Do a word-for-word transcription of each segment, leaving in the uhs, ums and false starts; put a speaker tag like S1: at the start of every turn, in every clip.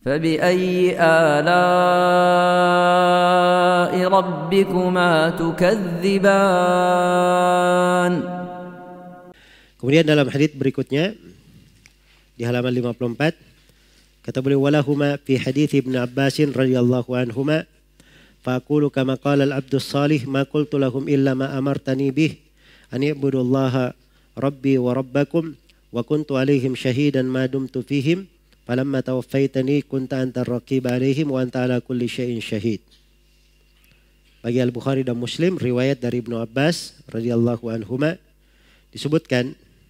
S1: فبأي آلاء ربكما تكذبان.
S2: Kemudian dalam hadits berikutnya di halaman lima puluh empat kata beliau walahuma fi hadits Ibnu Abbas radhiyallahu anhuma faqulu kama qala al-'abdus salih ma qultu lahum illa ma amartani bih an i'budullaha rabbi wa rabbakum wa kuntu 'alaihim shahidan ma dumtu fihim falamma tawaffaitani kunta antar raqib 'alaihim wa anta 'ala kulli syai'in syahid. Bagi Al-Bukhari dan Muslim riwayat dari Ibnu Abbas radhiyallahu anhuma disebutkan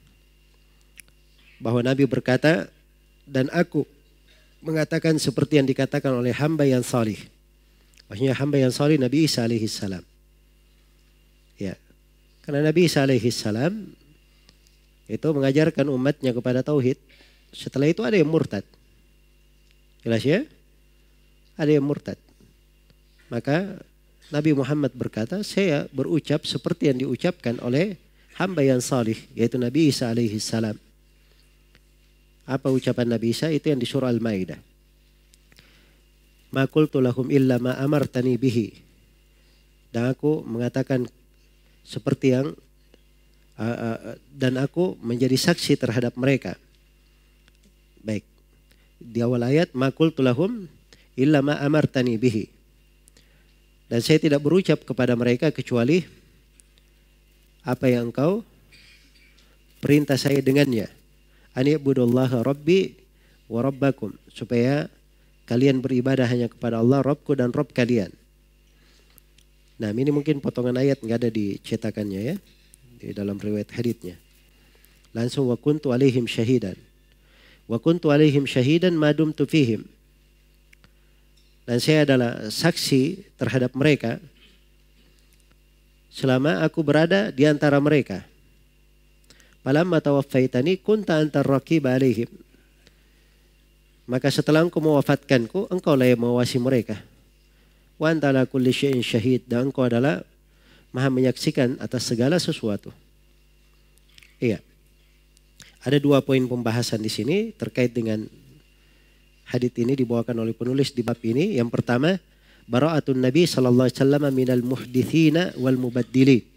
S2: bahwa Nabi berkata, dan aku mengatakan seperti yang dikatakan oleh hamba yang salih. Maksudnya hamba yang salih Nabi Isa alaihi salam. Ya. Karena Nabi Isa alaihi salam itu mengajarkan umatnya kepada tauhid. Setelah itu ada yang murtad. Jelas ya? Ada yang murtad. Maka Nabi Muhammad berkata, saya berucap seperti yang diucapkan oleh hamba yang salih, yaitu Nabi Isa alaihi salam. Apa ucapan Nabi Isa? Itu yang di surah Al-Maidah. Ma qultu lahum illa ma amartani bihi. Dan aku mengatakan seperti yang uh, uh, dan aku menjadi saksi terhadap mereka. Baik. Di awal ayat ma qultu lahum illa ma amartani bihi. Dan saya tidak berucap kepada mereka kecuali apa yang engkau perintah saya dengannya. An i'budullaha rabbi wa rabbakum, supaya kalian beribadah hanya kepada Allah Rabbku dan Rabb kalian. Nah, ini mungkin potongan ayat enggak ada di cetakannya ya, di dalam riwayat haditsnya. Langsung wa kuntu alaihim syahidan. Wa kuntu alaihim syahidan ma dumtu fihim. Dan saya adalah saksi terhadap mereka selama aku berada di antara mereka. Falamma tawaffaitani kunta antar raqib alaihim. Maka setelah engkau mewafatkanku, engkau lah yang mengawasi mereka. Wa anta ala kulli syai'in syahid. Dan engkau adalah maha menyaksikan atas segala sesuatu. Iya. Ada dua poin pembahasan di sini terkait dengan hadits ini dibawakan oleh penulis di bab ini. Yang pertama, bara'atun Nabi sallallahu alaihi wasallam minal muhdithina wal mubaddilin.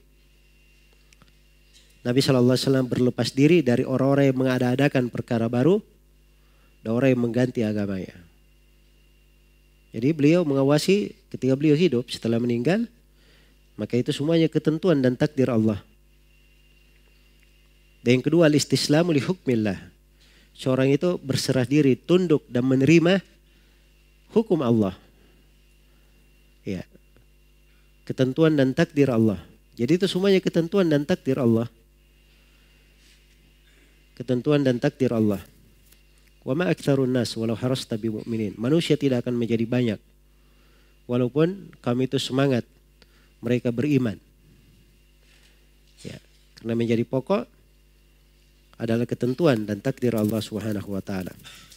S2: Nabi sallallahu alaihi wasallam berlepas diri dari orang-orang yang mengada-adakan perkara baru dan orang yang mengganti agamanya. Jadi beliau mengawasi ketika beliau hidup, setelah meninggal, maka itu semuanya ketentuan dan takdir Allah. Dan yang kedua, al-istislamu li hukmillah. Seorang itu berserah diri, tunduk dan menerima hukum Allah. Ya. Ketentuan dan takdir Allah. Jadi itu semuanya ketentuan dan takdir Allah. Ketentuan dan takdir Allah. Wa ma aktsarun nas walau harasta bi mu'minin. Manusia tidak akan menjadi banyak walaupun kami itu semangat mereka beriman. Ya, karena menjadi pokok adalah ketentuan dan takdir Allah Subhanahu wa taala.